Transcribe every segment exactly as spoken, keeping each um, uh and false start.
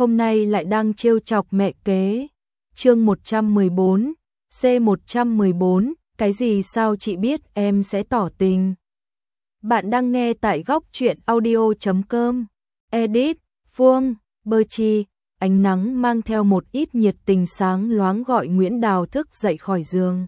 hôm nay lại đang trêu chọc mẹ kế. Chương một trăm mười bốn, C một trăm mười bốn, cái gì sao chị biết em sẽ tỏ tình. Bạn đang nghe tại góc truyện audio chấm com. Edit, Phương, Bơ Chi, ánh nắng mang theo một ít nhiệt tình sáng loáng gọi Nguyễn Đào thức dậy khỏi giường.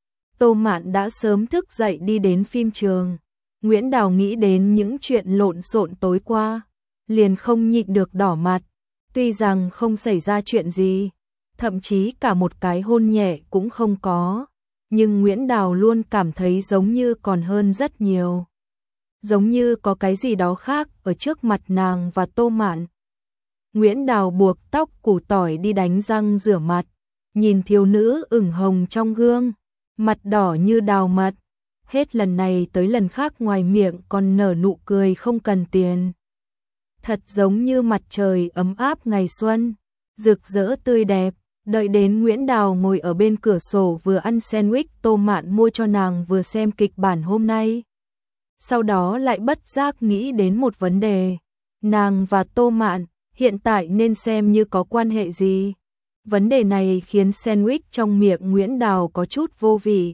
Tô Mạn đã sớm thức dậy đi đến phim trường. Nguyễn Đào nghĩ đến những chuyện lộn xộn tối qua, liền không nhịn được đỏ mặt. Tuy rằng không xảy ra chuyện gì, thậm chí cả một cái hôn nhẹ cũng không có, nhưng Nguyễn Đào luôn cảm thấy giống như còn hơn rất nhiều. Giống như có cái gì đó khác ở trước mặt nàng và Tô Mạn. Nguyễn Đào buộc tóc củ tỏi đi đánh răng rửa mặt, nhìn thiếu nữ ửng hồng trong gương, mặt đỏ như đào mật. Hết lần này tới lần khác ngoài miệng còn nở nụ cười không cần tiền. Thật giống như mặt trời ấm áp ngày xuân, rực rỡ tươi đẹp. Đợi đến Nguyễn Đào ngồi ở bên cửa sổ vừa ăn sandwich Tô Mạn mua cho nàng vừa xem kịch bản hôm nay. Sau đó lại bất giác nghĩ đến một vấn đề. Nàng và Tô Mạn hiện tại nên xem như có quan hệ gì? Vấn đề này khiến sandwich trong miệng Nguyễn Đào có chút vô vị.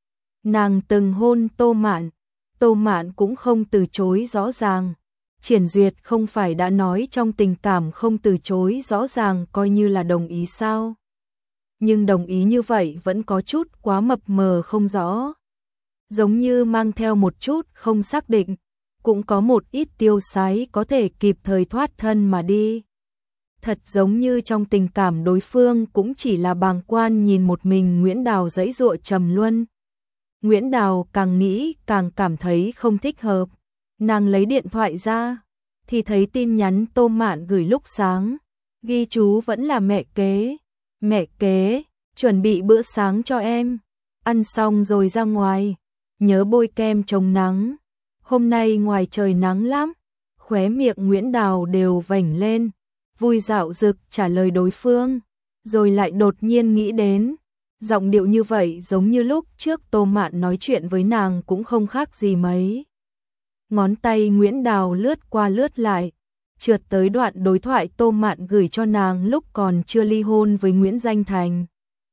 Nàng từng hôn Tô Mạn, Tô Mạn cũng không từ chối rõ ràng. Triển Duyệt không phải đã nói trong tình cảm không từ chối rõ ràng coi như là đồng ý sao? Nhưng đồng ý như vậy vẫn có chút quá mập mờ không rõ. Giống như mang theo một chút không xác định, cũng có một ít tiêu sái có thể kịp thời thoát thân mà đi. Thật giống như trong tình cảm đối phương cũng chỉ là bàng quan nhìn một mình Nguyễn Đào giãy giụa trầm luân. Nguyễn Đào càng nghĩ càng cảm thấy không thích hợp. Nàng lấy điện thoại ra, thì thấy tin nhắn Tô Mạn gửi lúc sáng. Ghi chú vẫn là mẹ kế. Mẹ kế, chuẩn bị bữa sáng cho em. Ăn xong rồi ra ngoài. Nhớ bôi kem chống nắng. Hôm nay ngoài trời nắng lắm. Khóe miệng Nguyễn Đào đều vểnh lên. Vui dạo dực trả lời đối phương. Rồi lại đột nhiên nghĩ đến. Giọng điệu như vậy giống như lúc trước Tô Mạn nói chuyện với nàng cũng không khác gì mấy. Ngón tay Nguyễn Đào lướt qua lướt lại, trượt tới đoạn đối thoại Tô Mạn gửi cho nàng lúc còn chưa ly hôn với Nguyễn Danh Thành.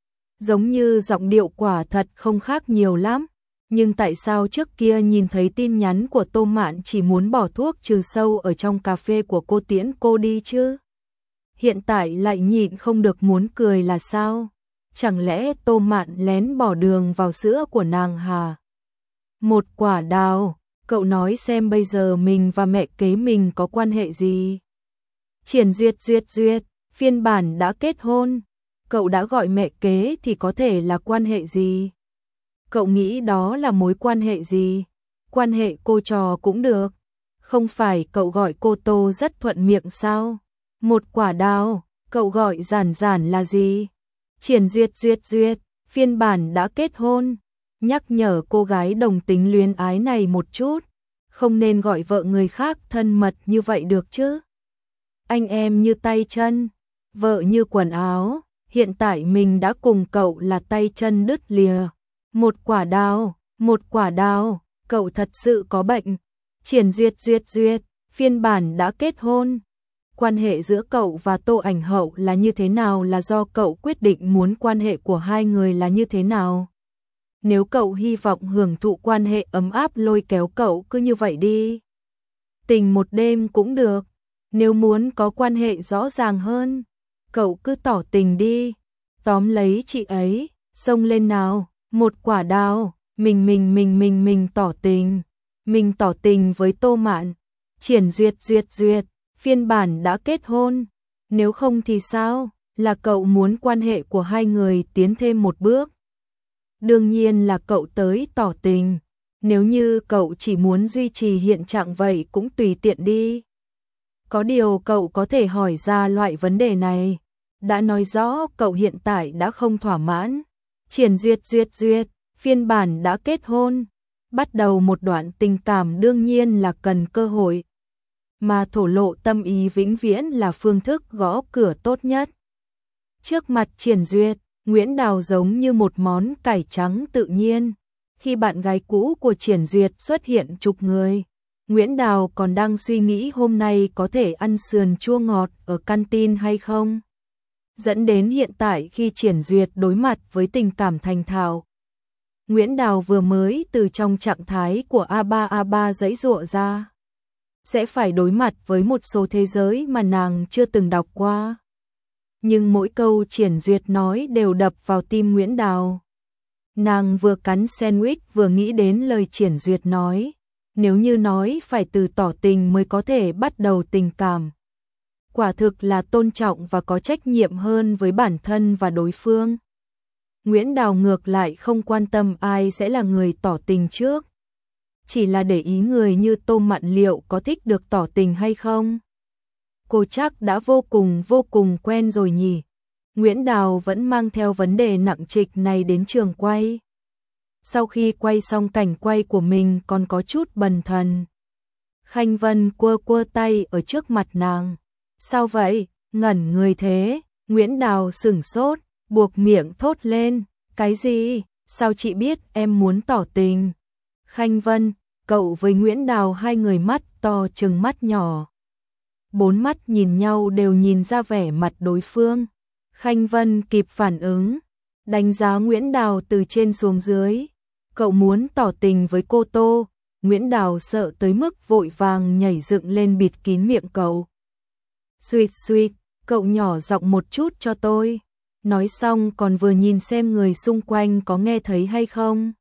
Giống như giọng điệu quả thật không khác nhiều lắm, nhưng tại sao trước kia nhìn thấy tin nhắn của Tô Mạn chỉ muốn bỏ thuốc trừ sâu ở trong cà phê của cô tiễn cô đi chứ? Hiện tại lại nhịn không được muốn cười là sao? Chẳng lẽ Tô Mạn lén bỏ đường vào sữa của nàng hả? Một quả đào. Cậu nói xem bây giờ mình và mẹ kế mình có quan hệ gì? Triển Duyệt Duyệt Duyệt, phiên bản đã kết hôn. Cậu đã gọi mẹ kế thì có thể là quan hệ gì? Cậu nghĩ đó là mối quan hệ gì? Quan hệ cô trò cũng được. Không phải cậu gọi cô Tô rất thuận miệng sao? Một quả đào, cậu gọi giản giản là gì? Triển Duyệt Duyệt Duyệt, phiên bản đã kết hôn. Nhắc nhở cô gái đồng tính luyến ái này một chút, không nên gọi vợ người khác thân mật như vậy được chứ. Anh em như tay chân, vợ như quần áo, hiện tại mình đã cùng cậu là tay chân đứt lìa. Một quả đào, một quả đào, cậu thật sự có bệnh. Triển Duyệt Duyệt Duyệt, phiên bản đã kết hôn. Quan hệ giữa cậu và Tô Ảnh Hậu là như thế nào là do cậu quyết định, muốn quan hệ của hai người là như thế nào. Nếu cậu hy vọng hưởng thụ quan hệ ấm áp lôi kéo cậu cứ như vậy đi. Tình một đêm cũng được. Nếu muốn có quan hệ rõ ràng hơn, cậu cứ tỏ tình đi. Tóm lấy chị ấy, xông lên nào, một quả đào, mình mình mình mình mình tỏ tình. Mình tỏ tình với Tô Mạn. Triển Duyệt Duyệt Duyệt, phiên bản đã kết hôn. Nếu không thì sao? Là cậu muốn quan hệ của hai người tiến thêm một bước. Đương nhiên là cậu tới tỏ tình. Nếu như cậu chỉ muốn duy trì hiện trạng vậy cũng tùy tiện đi. Có điều cậu có thể hỏi ra loại vấn đề này. Đã nói rõ cậu hiện tại đã không thỏa mãn. Triển Duyệt Duyệt Duyệt, phiên bản đã kết hôn. Bắt đầu một đoạn tình cảm đương nhiên là cần cơ hội. Mà thổ lộ tâm ý vĩnh viễn là phương thức gõ cửa tốt nhất. Trước mặt Triển Duyệt, Nguyễn Đào giống như một món cải trắng tự nhiên. Khi bạn gái cũ của Triển Duyệt xuất hiện chục người, Nguyễn Đào còn đang suy nghĩ hôm nay có thể ăn sườn chua ngọt ở canteen hay không. Dẫn đến hiện tại khi Triển Duyệt đối mặt với tình cảm thành thạo. Nguyễn Đào vừa mới từ trong trạng thái của a ba a ba giãy giụa ra. Sẽ phải đối mặt với một số thế giới mà nàng chưa từng đọc qua. Nhưng mỗi câu Triển Duyệt nói đều đập vào tim Nguyễn Đào. Nàng vừa cắn sandwich vừa nghĩ đến lời Triển Duyệt nói. Nếu như nói phải từ tỏ tình mới có thể bắt đầu tình cảm. Quả thực là tôn trọng và có trách nhiệm hơn với bản thân và đối phương. Nguyễn Đào ngược lại không quan tâm ai sẽ là người tỏ tình trước. Chỉ là để ý người như Tô Mạn liệu có thích được tỏ tình hay không. Cô chắc đã vô cùng vô cùng quen rồi nhỉ. Nguyễn Đào vẫn mang theo vấn đề nặng trịch này đến trường quay. Sau khi quay xong cảnh quay của mình còn có chút bần thần. Khanh Vân quơ quơ tay ở trước mặt nàng. Sao vậy? Ngẩn người thế. Nguyễn Đào sửng sốt, buộc miệng thốt lên. Cái gì? Sao chị biết em muốn tỏ tình? Khanh Vân, cậu với Nguyễn Đào hai người mắt to trừng mắt nhỏ. Bốn mắt nhìn nhau đều nhìn ra vẻ mặt đối phương. Khanh Vân kịp phản ứng, đánh giá Nguyễn Đào từ trên xuống dưới. Cậu muốn tỏ tình với cô Tô. Nguyễn Đào sợ tới mức vội vàng nhảy dựng lên bịt kín miệng cậu. Suýt suýt, cậu nhỏ giọng một chút cho tôi. Nói xong còn vừa nhìn xem người xung quanh có nghe thấy hay không.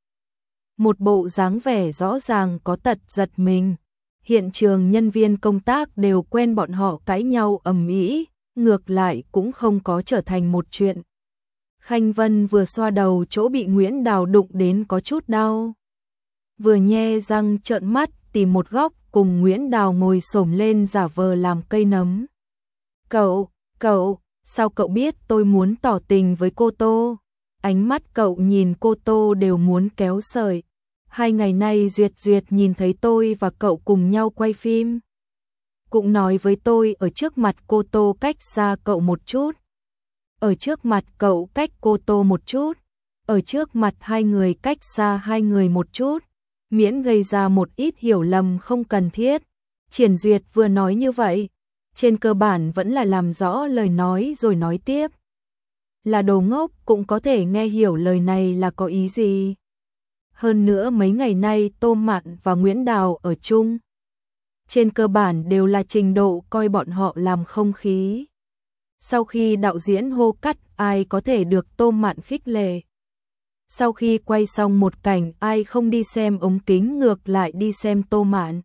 Một bộ dáng vẻ rõ ràng có tật giật mình. Hiện trường nhân viên công tác đều quen bọn họ cãi nhau ầm ĩ, ngược lại cũng không có trở thành một chuyện. Khanh Vân vừa xoa đầu chỗ bị Nguyễn Đào đụng đến có chút đau. Vừa nhe răng trợn mắt tìm một góc cùng Nguyễn Đào ngồi xổm lên giả vờ làm cây nấm. Cậu, cậu, sao cậu biết tôi muốn tỏ tình với cô Tô? Ánh mắt cậu nhìn cô Tô đều muốn kéo sợi. Hai ngày nay Duyệt Duyệt nhìn thấy tôi và cậu cùng nhau quay phim. Cũng nói với tôi ở trước mặt cô Tô cách xa cậu một chút. Ở trước mặt cậu cách cô Tô một chút. Ở trước mặt hai người cách xa hai người một chút. Miễn gây ra một ít hiểu lầm không cần thiết. Triển Duyệt vừa nói như vậy. Trên cơ bản vẫn là làm rõ lời nói rồi nói tiếp. Là đồ ngốc cũng có thể nghe hiểu lời này là có ý gì. Hơn nữa mấy ngày nay Tô Mạn và Nguyễn Đào ở chung. Trên cơ bản đều là trình độ coi bọn họ làm không khí. Sau khi đạo diễn hô cắt ai có thể được Tô Mạn khích lệ. Sau khi quay xong một cảnh ai không đi xem ống kính ngược lại đi xem Tô Mạn.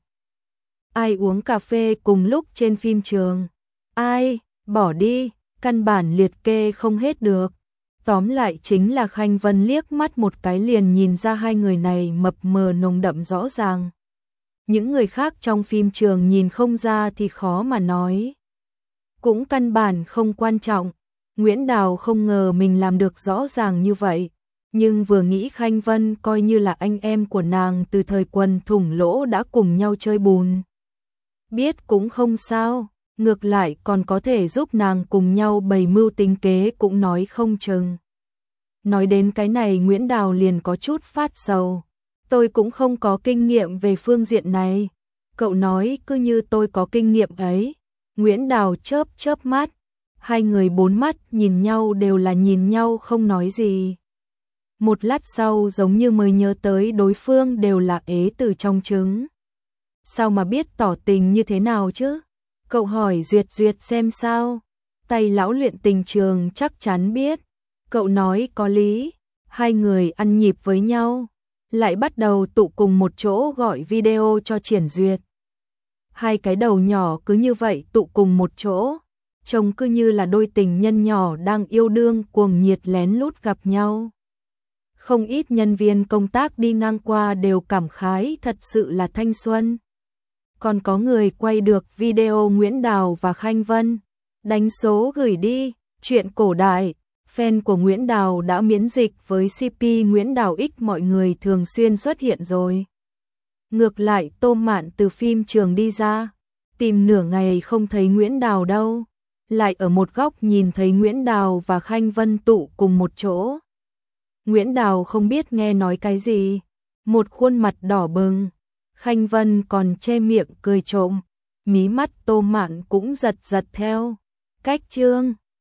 Ai uống cà phê cùng lúc trên phim trường. Ai, bỏ đi, căn bản liệt kê không hết được. Tóm lại chính là Khanh Vân liếc mắt một cái liền nhìn ra hai người này mập mờ nồng đậm rõ ràng. Những người khác trong phim trường nhìn không ra thì khó mà nói. Cũng căn bản không quan trọng. Nguyễn Đào không ngờ mình làm được rõ ràng như vậy. Nhưng vừa nghĩ Khanh Vân coi như là anh em của nàng từ thời quần thủng lỗ đã cùng nhau chơi bùn. Biết cũng không sao, ngược lại còn có thể giúp nàng cùng nhau bày mưu tính kế cũng nói không chừng. Nói đến cái này Nguyễn Đào liền có chút phát sầu. Tôi cũng không có kinh nghiệm về phương diện này. Cậu nói cứ như tôi có kinh nghiệm ấy. Nguyễn Đào chớp chớp mắt. Hai người bốn mắt nhìn nhau đều là nhìn nhau không nói gì. Một lát sau giống như mới nhớ tới đối phương đều là ế từ trong trứng. Sao mà biết tỏ tình như thế nào chứ? Cậu hỏi Duyệt Duyệt xem sao. Tay lão luyện tình trường chắc chắn biết. Cậu nói có lý. Hai người ăn nhịp với nhau. Lại bắt đầu tụ cùng một chỗ gọi video cho Triển Duyệt. Hai cái đầu nhỏ cứ như vậy tụ cùng một chỗ. Trông cứ như là đôi tình nhân nhỏ đang yêu đương cuồng nhiệt lén lút gặp nhau. Không ít nhân viên công tác đi ngang qua đều cảm khái thật sự là thanh xuân. Còn có người quay được video Nguyễn Đào và Khanh Vân. Đánh số gửi đi, chuyện cổ đại. Fan của Nguyễn Đào đã miễn dịch với xê pê Nguyễn Đào X mọi người thường xuyên xuất hiện rồi. Ngược lại Tô Mạn từ phim trường đi ra. Tìm nửa ngày không thấy Nguyễn Đào đâu. Lại ở một góc nhìn thấy Nguyễn Đào và Khanh Vân tụ cùng một chỗ. Nguyễn Đào không biết nghe nói cái gì. Một khuôn mặt đỏ bừng. Khanh Vân còn che miệng cười trộm, mí mắt Tô Mạn cũng giật giật theo. Cách chương